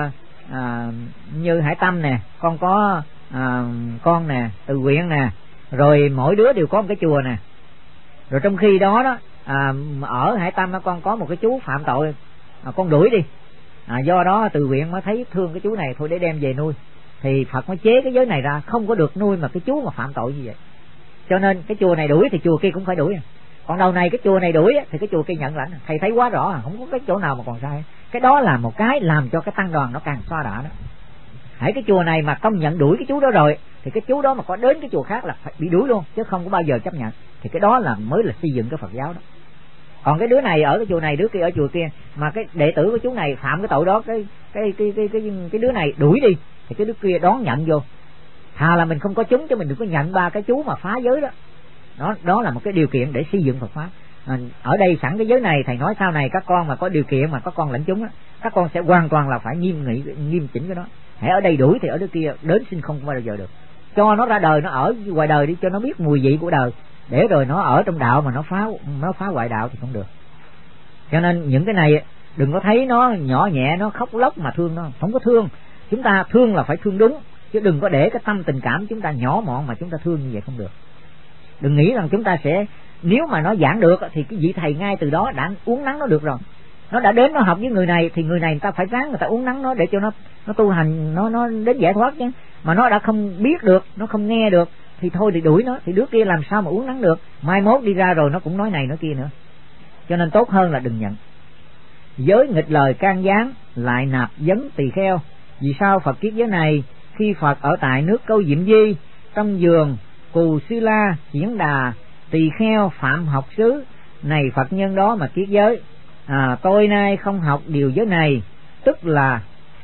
như Hải Tâm nè, con có con nè, Từ Quyện nè, rồi mỗi đứa đều có một cái chùa nè. Rồi trong khi đó đó ở Hải Tâm con có một cái chú phạm tội, con đuổi đi, do đó Từ Quyện mới thấy thương cái chú này thôi để đem về nuôi, thì Phật mới chế cái giới này ra, không có được nuôi mà cái chú mà phạm tội như vậy. Cho nên cái chùa này đuổi thì chùa kia cũng phải đuổi. Còn đầu này cái chùa này đuổi thì cái chùa kia nhận lãnh. Thầy thấy quá rõ, không có cái chỗ nào mà còn sai. Cái đó là một cái làm cho cái tăng đoàn nó càng xoa đả đó. Hãy cái chùa này mà công nhận đuổi cái chú đó rồi, thì cái chú đó mà có đến cái chùa khác là phải bị đuổi luôn, chứ không có bao giờ chấp nhận. Thì cái đó là mới là xây dựng cái Phật giáo đó. Còn cái đứa này ở cái chùa này, đứa kia ở chùa kia, mà cái đệ tử của chú này phạm cái tội đó, cái đứa này đuổi đi, thì cái đứa kia đón nhận vô. Thà là mình không có chúng, chứ mình đừng có nhận ba cái chú mà phá giới đó. Đó là một cái điều kiện để xây dựng Phật pháp. Ở đây sẵn cái giới này thầy nói sau này các con mà có điều kiện mà các con lãnh chúng á, các con sẽ hoàn toàn là phải nghiêm chỉnh cái đó. Hãy ở đây đuổi thì ở đứa kia đến xin không bao giờ được. Cho nó ra đời, nó ở ngoài đời đi, cho nó biết mùi vị của đời, để rồi nó ở trong đạo mà nó phá hoại đạo thì không được. Cho nên những cái này đừng có thấy nó nhỏ nhẹ, nó khóc lóc mà thương nó, không có thương. Chúng ta thương là phải thương đúng, chứ đừng có để cái tâm tình cảm chúng ta nhỏ mọn mà chúng ta thương như vậy không được. Đừng nghĩ rằng chúng ta sẽ, nếu mà nó giảng được thì cái vị thầy ngay từ đó đã uốn nắn nó được rồi. Nó đã đến nó học với người này thì người này người ta phải ráng người ta uốn nắn nó để cho nó tu hành, nó đến giải thoát chứ. Mà nó đã không biết được, nó không nghe được thì thôi thì đuổi nó, thì đứa kia làm sao mà uốn nắn được. Mai mốt đi ra rồi nó cũng nói này nói kia nữa. Cho nên tốt hơn là đừng nhận. Giới nghịch lời can gián lại nạp vấn tỳ kheo. Vì sao Phật kiết giới này? Khi Phật ở tại nước Câu Diệm Di, trong vườn Cù Sư La Hiển Đà, tỳ kheo phạm học xứ này Phật nhân đó mà kiết giới. Tôi nay không học điều giới này, tức là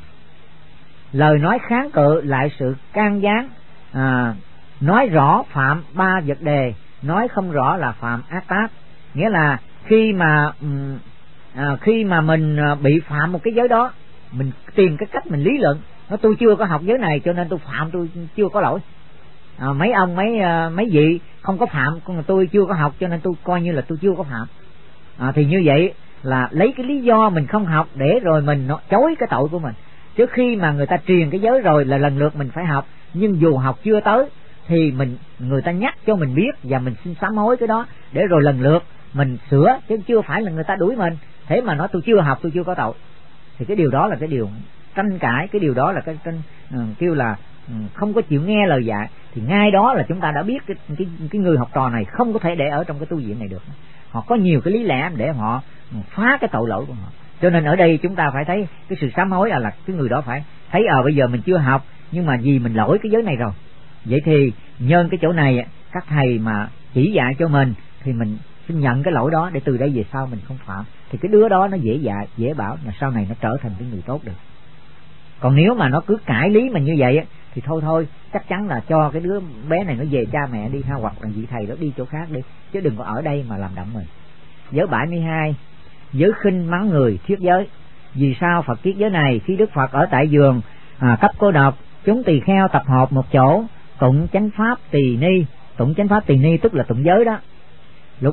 lời nói kháng cự lại sự can gián. Nói rõ phạm ba vật đề, nói không rõ là phạm ác tác. Nghĩa là khi mà mình bị phạm một cái giới đó, mình tìm cái cách mình lý luận, tôi chưa có học giới này cho nên tôi phạm, tôi chưa có lỗi. Mấy ông mấy vị không có phạm, còn tôi chưa có học cho nên tôi coi như là tôi chưa có phạm. Thì như vậy là lấy cái lý do mình không học để rồi mình chối cái tội của mình. Trước khi mà người ta truyền cái giới rồi là lần lượt mình phải học, nhưng dù học chưa tới thì người ta nhắc cho mình biết và mình xin sám hối cái đó để rồi lần lượt mình sửa, chứ chưa phải là người ta đuổi mình thế mà nói tôi chưa học, tôi chưa có tội. Thì cái điều đó là cái điều tranh cãi, cái điều đó là cái kêu là không có chịu nghe lời dạy. Thì ngay đó là chúng ta đã biết cái người học trò này không có thể để ở trong cái tu viện này được. Họ có nhiều cái lý lẽ để họ phá cái tội lỗi của họ. Cho nên ở đây chúng ta phải thấy cái sự sám hối là cái người đó phải thấy bây giờ mình chưa học, nhưng mà vì mình lỗi cái giới này rồi, vậy thì nhân cái chỗ này các thầy mà chỉ dạy cho mình thì mình xin nhận cái lỗi đó để từ đây về sau mình không phạm. Thì cái đứa đó nó dễ dạy, dễ bảo là sau này nó trở thành cái người tốt được. Còn nếu mà nó cứ cãi lý mà như vậy thì thôi chắc chắn là cho cái đứa bé này nó về cha mẹ đi ha, hoặc là vị thầy đó đi chỗ khác đi, chứ đừng có ở đây mà làm động mình. Giới 72, giới khinh mắng người thiết giới. Vì sao Phật kiết giới này? Khi Đức Phật ở tại vườn cấp cô độc, chúng tỳ kheo tập hợp một chỗ tụng chánh pháp tỳ ni. Tụng chánh pháp tỳ ni tức là tụng giới đó. Lục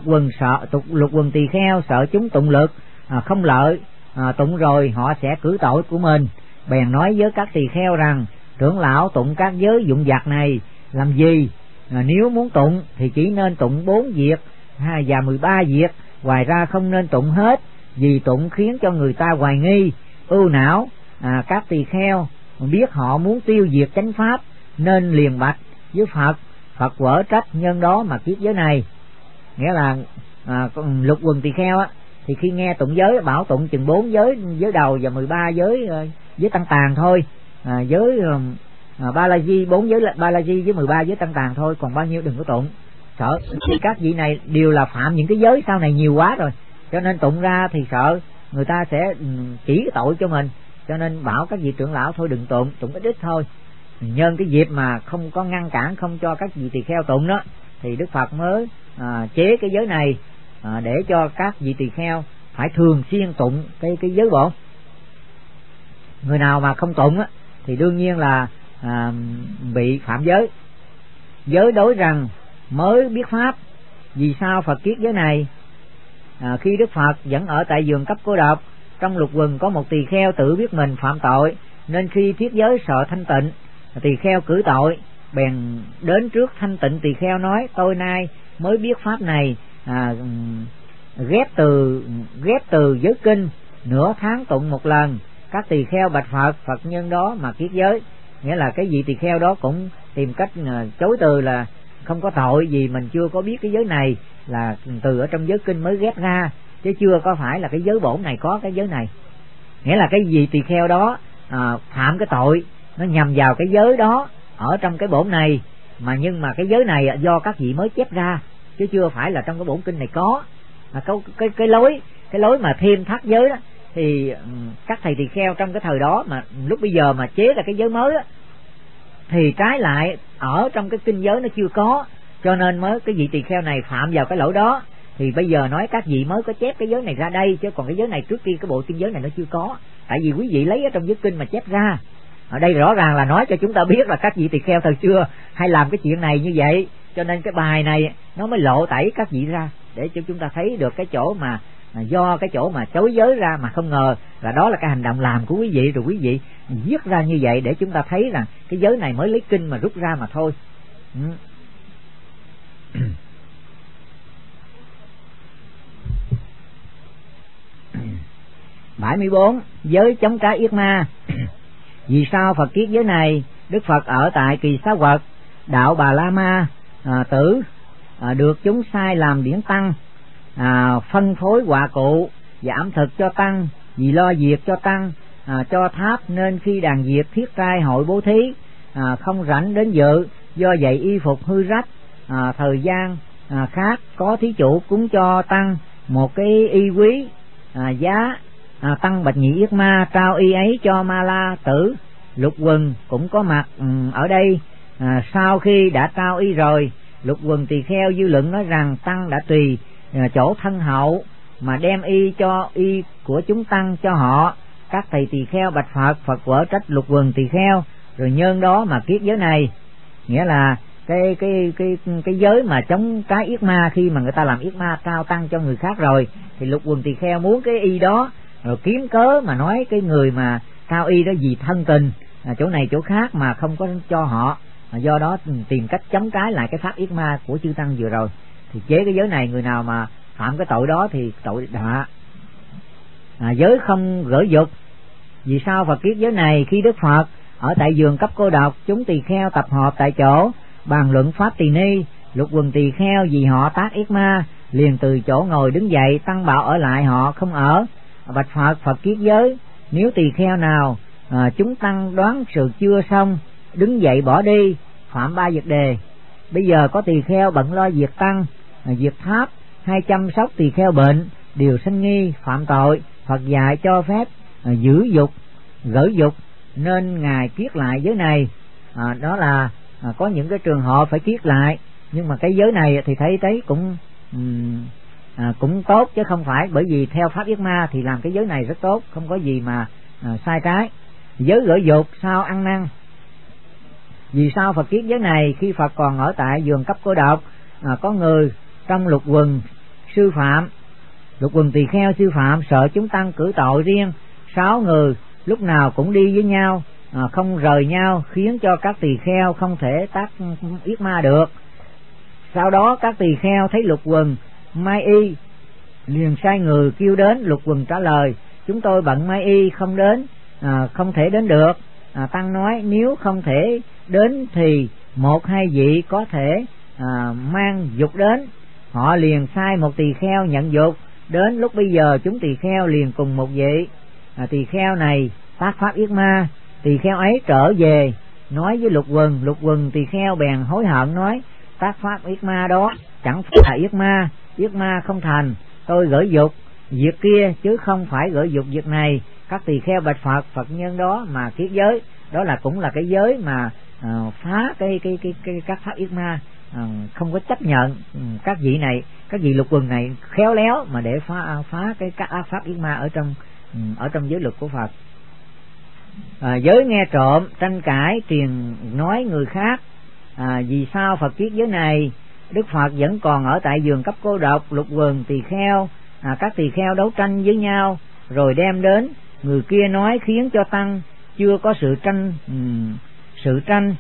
quần tỳ kheo sợ chúng tụng lực không lợi, tụng rồi họ sẽ cử tội của mình, bèn nói với các tỳ kheo rằng: trưởng lão tụng các giới dụng vặt này làm gì? Nếu muốn tụng thì chỉ nên tụng 4 việc và 13 việc, ngoài ra không nên tụng hết, vì tụng khiến cho người ta hoài nghi, ưu não. Các tỳ kheo biết họ muốn tiêu diệt chánh pháp nên liền bạch với Phật. Phật quở trách nhân đó mà kiết giới này. Nghĩa là lục quần tỳ kheo thì khi nghe tụng giới bảo tụng chừng 4 giới đầu và 13 giới tăng tàn thôi. Giới Balaji, 4 giới Balaji với 13 giới Tăng Tàn thôi, còn bao nhiêu đừng có tụng. Sợ thì các vị này đều là phạm những cái giới sau này nhiều quá rồi, cho nên tụng ra thì sợ người ta sẽ chỉ cái tội cho mình, cho nên bảo các vị trưởng lão thôi đừng tụng ít ít thôi. Nhân cái dịp mà không có ngăn cản, không cho các vị tỳ kheo tụng đó, thì Đức Phật mới chế cái giới này để cho các vị tỳ kheo phải thường xuyên tụng cái giới bổn. Người nào mà không tụng á thì đương nhiên là bị phạm giới. Giới đối rằng mới biết pháp. Vì sao Phật kiết giới này? Khi Đức Phật vẫn ở tại vườn Cấp Cô Độc, trong lục quần có một tỳ kheo tự biết mình phạm tội, nên khi thiết giới sợ thanh tịnh, tỳ kheo cử tội, bèn đến trước thanh tịnh tỳ kheo nói: tôi nay mới biết pháp này, ghép từ giới kinh, nửa tháng tụng một lần. Các tỳ kheo bạch Phật, Phật nhân đó mà kiết giới. Nghĩa là cái vị tỳ kheo đó cũng tìm cách chối từ là không có tội, vì mình chưa có biết cái giới này là từ ở trong giới kinh mới ghép ra, chứ chưa có phải là cái giới bổn này có cái giới này. Nghĩa là cái vị tỳ kheo đó phạm cái tội nó nhằm vào cái giới đó ở trong cái bổn này, nhưng mà cái giới này do các vị mới chép ra, chứ chưa phải là trong cái bổn kinh này có. Cái lối mà thêm thắt giới đó thì các thầy tỳ kheo trong cái thời đó mà lúc bây giờ mà chế ra cái giới mới đó, thì trái lại ở trong cái kinh giới nó chưa có, cho nên mới cái vị tỳ kheo này phạm vào cái lỗi đó. Thì bây giờ nói các vị mới có chép cái giới này ra đây, chứ còn cái giới này trước kia cái bộ kinh giới này nó chưa có, tại vì quý vị lấy ở trong giới kinh mà chép ra. Ở đây rõ ràng là nói cho chúng ta biết là các vị tỳ kheo thời xưa hay làm cái chuyện này như vậy, cho nên cái bài này nó mới lộ tẩy các vị ra, để cho chúng ta thấy được cái chỗ mà do cái chỗ mà chối giới ra mà không ngờ là đó là cái hành động làm của quý vị, rồi quý vị viết ra như vậy để chúng ta thấy rằng cái giới này mới lấy kinh mà rút ra mà thôi. 74. Giới chống trái yết ma. Vì sao Phật kiết giới này? Đức Phật ở tại Kỳ Xá Quật, đạo Bà La Ma tử được chúng sai làm điển tăng, phân phối quà cụ và ẩm thực cho tăng, vì lo việc cho tăng, cho tháp, nên khi đàn diệt thiết trai hội bố thí, không rảnh đến dự, do vậy y phục hư rách. Thời gian khác có thí chủ cúng cho tăng một cái y quý, giá tăng bạch nhị yết ma, trao y ấy cho Ma La tử. Lục quần cũng có mặt ở đây. Sau khi đã trao y rồi, lục quần tỳ kheo dư luận nói rằng tăng đã tùy chỗ thân hậu mà đem y cho y của chúng tăng cho họ. Các thầy tỳ kheo bạch Phật, Phật quở trách lục quần tỳ kheo, rồi nhân đó mà kiết giới này. Nghĩa là cái giới mà chống trái yết ma, khi mà người ta làm yết ma trao tăng cho người khác rồi, thì lục quần tỳ kheo muốn cái y đó, rồi kiếm cớ mà nói cái người mà trao y đó vì thân tình chỗ này chỗ khác mà không có cho họ, do đó tìm cách chống trái lại cái pháp yết ma của chư tăng vừa rồi, thì chế cái giới này. Người nào mà phạm cái tội đó thì tội đọa. Giới không gỡ dục. Vì sao Phật kiết giới này? Khi Đức Phật ở tại vườn Cấp Cô Độc, chúng tỳ kheo tập hợp tại chỗ bàn luận pháp tỳ ni. Lục quần tỳ kheo vì họ tác yết ma liền từ chỗ ngồi đứng dậy, tăng bảo ở lại họ không ở. Bạch Phật, Phật kiết giới: nếu tỳ kheo nào chúng tăng đoán sự chưa xong, đứng dậy bỏ đi, phạm 3 việc đề. Bây giờ có tỳ kheo bận lo việc tăng, việc tháp hay chăm sóc tỳ kheo bệnh, đều sanh nghi phạm tội. Phật dạy cho phép giữ dục, gỡ dục, nên ngài kiết lại giới này. Đó là có những cái trường hợp phải kiết lại, nhưng mà cái giới này thì thấy cũng tốt, chứ không phải bởi vì theo pháp yết ma thì làm cái giới này rất tốt, không có gì mà sai trái. Giới gỡ dục sao ăn năn. Vì sao Phật kiết giới này? Khi Phật còn ở tại vườn Cấp Cô Độc, có người trong lục quần sư phạm, lục quần tỳ kheo sư phạm sợ chúng tăng cử tội riêng, 6 người lúc nào cũng đi với nhau, không rời nhau, khiến cho các tỳ kheo không thể tác yết ma được. Sau đó các tỳ kheo thấy lục quần mai y, liền sai người kêu đến. Lục quần trả lời: chúng tôi bận mai y không đến, không thể đến được. Tăng nói: nếu không thể đến thì một hai vị có thể mang dục đến. Họ liền sai một tỳ kheo nhận dục đến. Lúc bây giờ chúng tỳ kheo liền cùng một vị tỳ kheo này tác pháp yết ma. Tỳ kheo ấy trở về nói với Lục Quần tỳ kheo bèn hối hận nói: tác pháp yết ma đó chẳng phải là yết ma không thành, tôi gửi dục việc kia chứ không phải gửi dục việc này. Các tỳ kheo bạch Phật nhân đó mà kiết giới, đó là cũng là cái giới mà phá các pháp yết ma, không có chấp nhận các vị Lục Quần này khéo léo mà để phá các pháp yết ma ở trong giới luật của Phật. Giới nghe trộm, tranh cãi, truyền nói người khác. Vì sao Phật kiết giới này? Đức Phật vẫn còn ở tại vườn cấp cô độc. Lục Quần tỳ kheo, các tỳ kheo đấu tranh với nhau, rồi đem đến người kia nói, khiến cho tăng chưa có sự tranh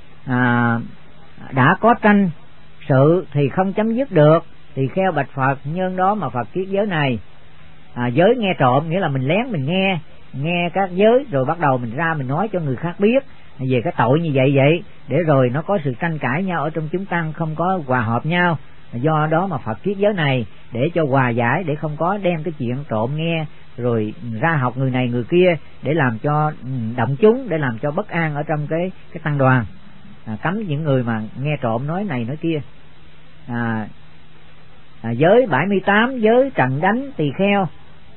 đã có tranh sự thì không chấm dứt được. Tỳ kheo bạch Phật nhân đó mà Phật kiết giới này. Giới nghe trộm nghĩa là mình lén mình nghe các giới, rồi bắt đầu mình ra mình nói cho người khác biết về cái tội như vậy, để rồi nó có sự tranh cãi nhau ở trong chúng tăng, không có hòa hợp nhau. Do đó mà Phật kiết giới này để cho hòa giải, để không có đem cái chuyện trộm nghe rồi ra học người này người kia, để làm cho động chúng, để làm cho bất an ở trong cái tăng đoàn. Cấm những người mà nghe trộm nói này nói kia. Giới 78, giới trần đánh tỳ kheo.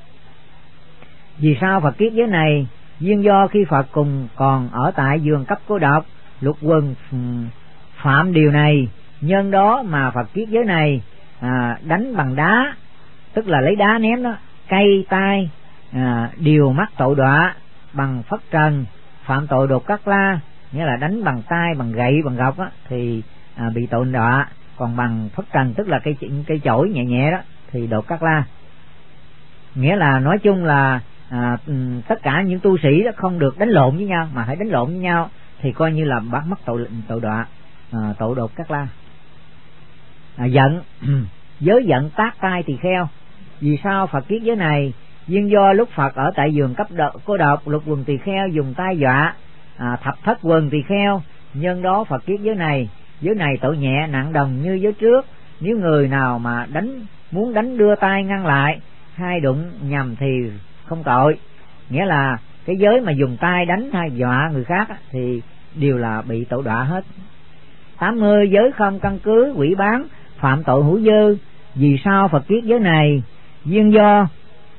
Vì sao Phật kiết giới này? Duyên do khi Phật cùng còn ở tại vườn cấp cô độc, Lục Quần phạm điều này, nhân đó mà Phật kiết giới này đánh bằng đá, tức là lấy đá ném đó, cây tai, điều mắt tội đọa, bằng phất trần phạm tội đột cát la, nghĩa là đánh bằng tay, bằng gậy, bằng gọc á, thì bị tội đọa. Còn bằng phất trần tức là cây chổi nhẹ nhẹ đó thì đột cát la. Nghĩa là nói chung là tất cả những tu sĩ đó không được đánh lộn với nhau, mà hãy đánh lộn với nhau thì coi như là bắt mất tội đọa, tội đột cát la. Giận giới giận tác tai tỳ kheo. Vì sao Phật kiết giới này? Duyên do lúc Phật ở tại vườn cấp cô độc, Lục Quần tỳ kheo dùng tay dọa Thập Thất Quần tỳ kheo, nhân đó Phật kiết giới này. Giới này tội nhẹ nặng đồng như giới trước. Nếu người nào mà muốn đánh đưa tay ngăn lại, hai đụng nhầm thì không tội. Nghĩa là cái giới mà dùng tay đánh hay dọa người khác thì đều là bị tội đọa hết. 80, giới không căn cứ quỷ bán, phạm tội hữu dư. Vì sao Phật kiết giới này? Duyên do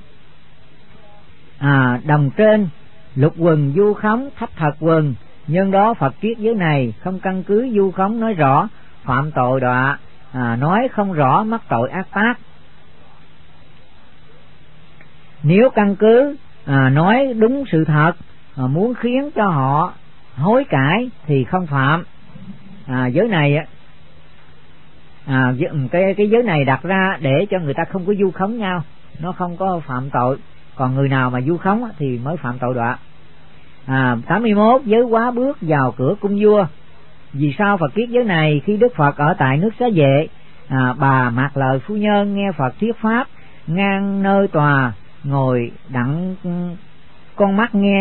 đồng trên Lục Quần du khống Thập Thất Quần, nhân đó Phật kiết giới này không căn cứ du khống nói rõ, phạm tội đọa, nói không rõ mắc tội ác tác. Nếu căn cứ nói đúng sự thật, muốn khiến cho họ hối cải thì không phạm. Giới này cái giới này đặt ra để cho người ta không có du khống nhau, nó không có phạm tội. Còn người nào mà du khống thì mới phạm tội đọa. 81, giới quá bước vào cửa cung vua. Vì sao Phật kiết giới này? Khi Đức Phật ở tại nước Xá Vệ, bà Mạc Lợi phu nhân nghe Phật thuyết pháp, ngang nơi tòa ngồi đặng con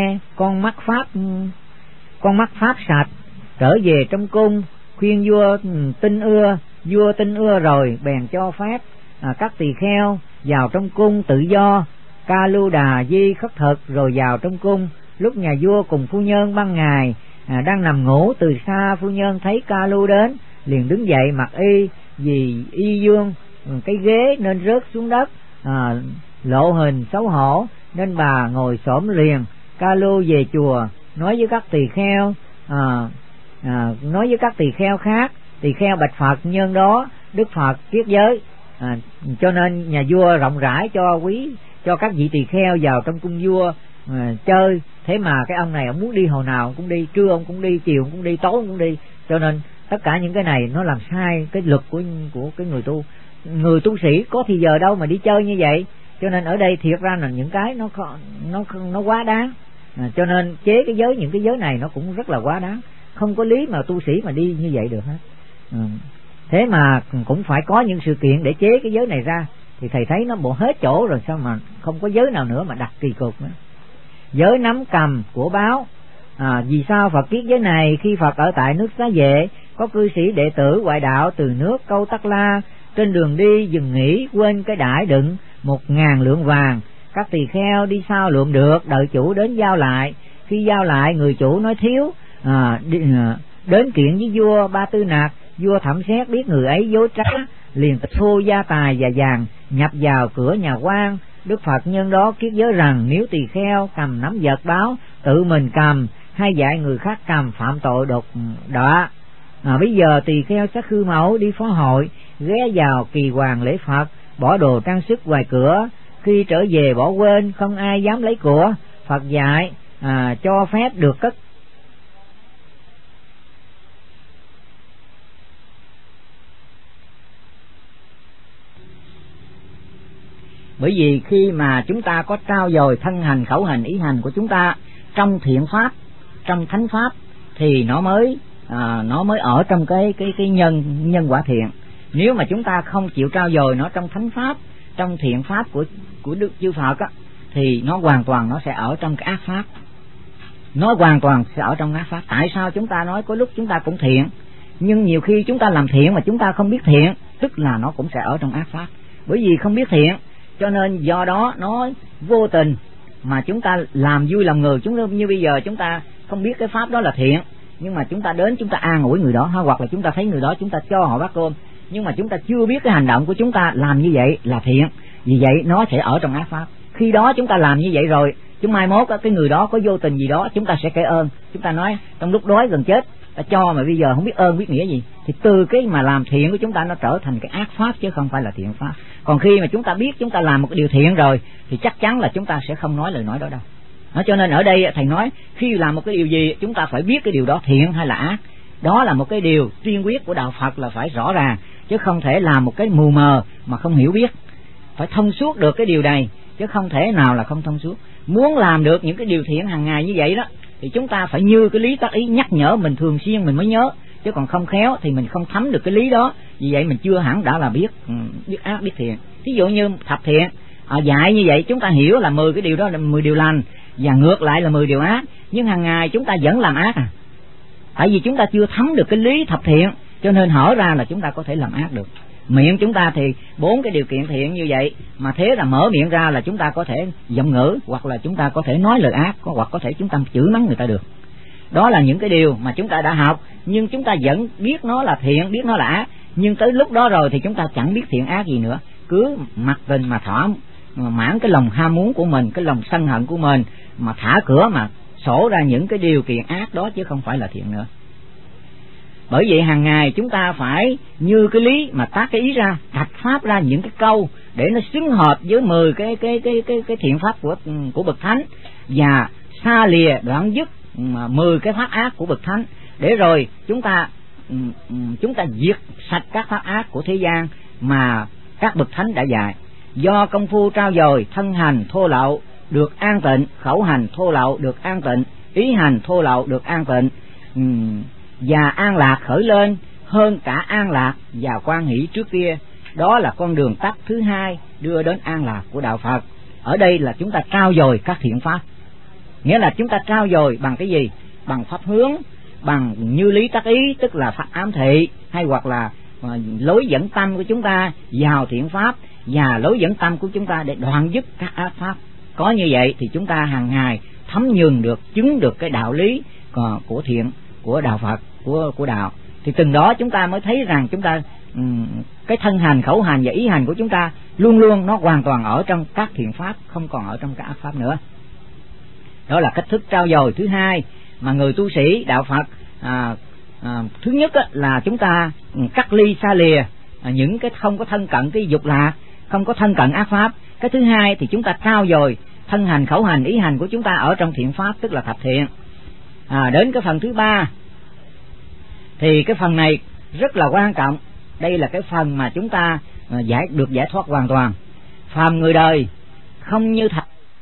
mắt pháp sạch, trở về trong cung, khuyên vua tin ưa rồi bèn cho phép các tỳ kheo vào trong cung tự do. Ca Lu Đà Di khất thực rồi vào trong cung. Lúc nhà vua cùng phu nhân ban ngày đang nằm ngủ, từ xa phu nhân thấy Ca Lu đến, liền đứng dậy mặc y, vì y dương cái ghế nên rớt xuống đất, lộ hình xấu hổ nên bà ngồi xổm liền. Ca Lu về chùa nói với các tỳ kheo khác. Tỳ kheo bạch Phật nhân đó Đức Phật kiết giới, cho nên nhà vua rộng rãi cho các vị tỳ kheo vào trong cung vua chơi. Thế mà cái ông này ông muốn đi hồi nào cũng đi, trưa ông cũng đi, chiều ông cũng đi, tối ông cũng đi. Cho nên tất cả những cái này nó làm sai cái luật của cái người tu sĩ có thì giờ đâu mà đi chơi như vậy. Cho nên ở đây thiệt ra là những cái nó quá đáng. Cho nên chế những cái giới này nó cũng rất là quá đáng, không có lý mà tu sĩ mà đi như vậy được hết. Thế mà cũng phải có những sự kiện để chế cái giới này ra, thì thầy thấy nó bộ hết chỗ rồi, sao mà không có giới nào nữa mà đặt kỳ cục nữa. Giới nắm cầm của báo. Vì sao Phật kiết giới này? Khi Phật ở tại nước Xá Vệ, có cư sĩ đệ tử ngoại đạo từ nước Câu Tắc La trên đường đi dừng nghỉ, quên cái đải đựng 1.000 lượng vàng. Các tỳ kheo đi sau lượm được, đợi chủ đến giao lại. Khi giao lại, người chủ nói thiếu, đến kiện với vua Ba Tư Nạc. Vua thẩm xét biết người ấy dối trá, liền tịch thu gia tài và vàng, nhập vào cửa nhà quan. Đức Phật nhân đó kiết giới rằng nếu tỳ kheo cầm nắm vật báo, tự mình cầm hay dạy người khác cầm, phạm tội đột đọa. Bây giờ tỳ kheo Sát Khư Mẫu đi phó hội, ghé vào kỳ hoàng lễ Phật, bỏ đồ trang sức ngoài cửa. Khi trở về bỏ quên, không ai dám lấy của. Phật dạy cho phép được cất. Bởi vì khi mà chúng ta có trao dồi thân hành, khẩu hành, ý hành của chúng ta trong thiện pháp, trong thánh pháp, thì nó mới ở trong cái nhân quả thiện. Nếu mà chúng ta không chịu trao dồi nó trong thánh pháp, trong thiện pháp của Đức Chư Phật á, thì nó hoàn toàn nó sẽ ở trong cái ác pháp. Nó hoàn toàn sẽ ở trong ác pháp. Tại sao chúng ta nói có lúc chúng ta cũng thiện, nhưng nhiều khi chúng ta làm thiện mà chúng ta không biết thiện, tức là nó cũng sẽ ở trong ác pháp. Bởi vì không biết thiện, cho nên do đó nó vô tình mà chúng ta làm vui lòng người. Như bây giờ chúng ta không biết cái pháp đó là thiện, nhưng mà chúng ta đến chúng ta an ủi người đó, hoặc là chúng ta thấy người đó chúng ta cho họ bát cơm, nhưng mà chúng ta chưa biết cái hành động của chúng ta làm như vậy là thiện, vì vậy nó sẽ ở trong ác pháp. Khi đó chúng ta làm như vậy rồi, chúng mai mốt cái người đó có vô tình gì đó, chúng ta sẽ kể ơn. Chúng ta nói trong lúc đói gần chết ta cho mà bây giờ không biết ơn biết nghĩa gì, thì từ cái mà làm thiện của chúng ta nó trở thành cái ác pháp chứ không phải là thiện pháp. Còn khi mà chúng ta biết chúng ta làm một cái điều thiện rồi thì chắc chắn là chúng ta sẽ không nói lời nói đó đâu. Cho nên ở đây thầy nói khi làm một cái điều gì chúng ta phải biết cái điều đó thiện hay là ác. Đó là một cái điều tiên quyết của đạo Phật, là phải rõ ràng, chứ không thể làm một cái mù mờ mà không hiểu biết. Phải thông suốt được cái điều này, chứ không thể nào là không thông suốt. Muốn làm được những cái điều thiện hàng ngày như vậy đó, thì chúng ta phải như cái lý tác ý, nhắc nhở mình thường xuyên mình mới nhớ, chứ còn không khéo thì mình không thấm được cái lý đó. Vì vậy mình chưa hẳn đã là biết ác biết thiện. Ví dụ như thập thiện dạy như vậy, chúng ta hiểu là 10 cái điều đó là 10 điều lành, và ngược lại là 10 điều ác, nhưng hàng ngày chúng ta vẫn làm ác tại vì chúng ta chưa thấm được cái lý thập thiện, cho nên hở ra là chúng ta có thể làm ác được. Miệng chúng ta thì 4 cái điều kiện thiện như vậy, mà thế là mở miệng ra là chúng ta có thể giọng ngữ, hoặc là chúng ta có thể nói lời ác, hoặc có thể chúng ta chửi mắng người ta được. Đó là những cái điều mà chúng ta đã học, nhưng chúng ta vẫn biết nó là thiện, biết nó là ác, nhưng tới lúc đó rồi thì chúng ta chẳng biết thiện ác gì nữa, cứ mặc tình mà thỏa mãn cái lòng ham muốn của mình, cái lòng sân hận của mình, mà thả cửa mà sổ ra những cái điều kiện ác đó, chứ không phải là thiện nữa. Bởi vậy hàng ngày chúng ta phải như cái lý mà tác cái ý ra, thạch pháp ra những cái câu để nó xứng hợp với 10 cái thiện pháp của bậc thánh, và xa lìa đoạn dứt 10 cái pháp ác của bậc thánh, để rồi chúng ta diệt sạch các pháp ác của thế gian mà các bậc thánh đã dạy. Do công phu trao dồi thân hành thô lậu được an tịnh, khẩu hành thô lậu được an tịnh, ý hành thô lậu được an tịnh, và an lạc khởi lên hơn cả an lạc và quan hỷ trước kia. Đó là con đường tắt thứ hai đưa đến an lạc của đạo Phật. Ở đây là chúng ta trao dồi các thiện pháp, nghĩa là chúng ta trao dồi bằng cái gì? Bằng pháp hướng, bằng như lý tác ý, tức là pháp ám thị, hay hoặc là lối dẫn tâm của chúng ta vào thiện pháp, và lối dẫn tâm của chúng ta để đoạn dứt các ác pháp. Có như vậy thì chúng ta hàng ngày thấm nhường được, chứng được cái đạo lý của thiện, của đạo Phật, của đạo. Thì từng đó chúng ta mới thấy rằng chúng ta cái thân hành, khẩu hành và ý hành của chúng ta luôn luôn nó hoàn toàn ở trong các thiện pháp, không còn ở trong các ác pháp nữa. Đó là cách thức trao dồi thứ hai mà người tu sĩ đạo Phật. Thứ nhất là chúng ta cắt ly xa lìa những cái không có thân cận cái dục lạc, không có thân cận ác pháp. Cái thứ hai thì chúng ta trao dồi thân hành, khẩu hành, ý hành của chúng ta ở trong thiện pháp, tức là thập thiện. Đến cái phần thứ ba thì cái phần này rất là quan trọng. Đây là cái phần mà chúng ta được giải thoát hoàn toàn. Phàm người đời không như thật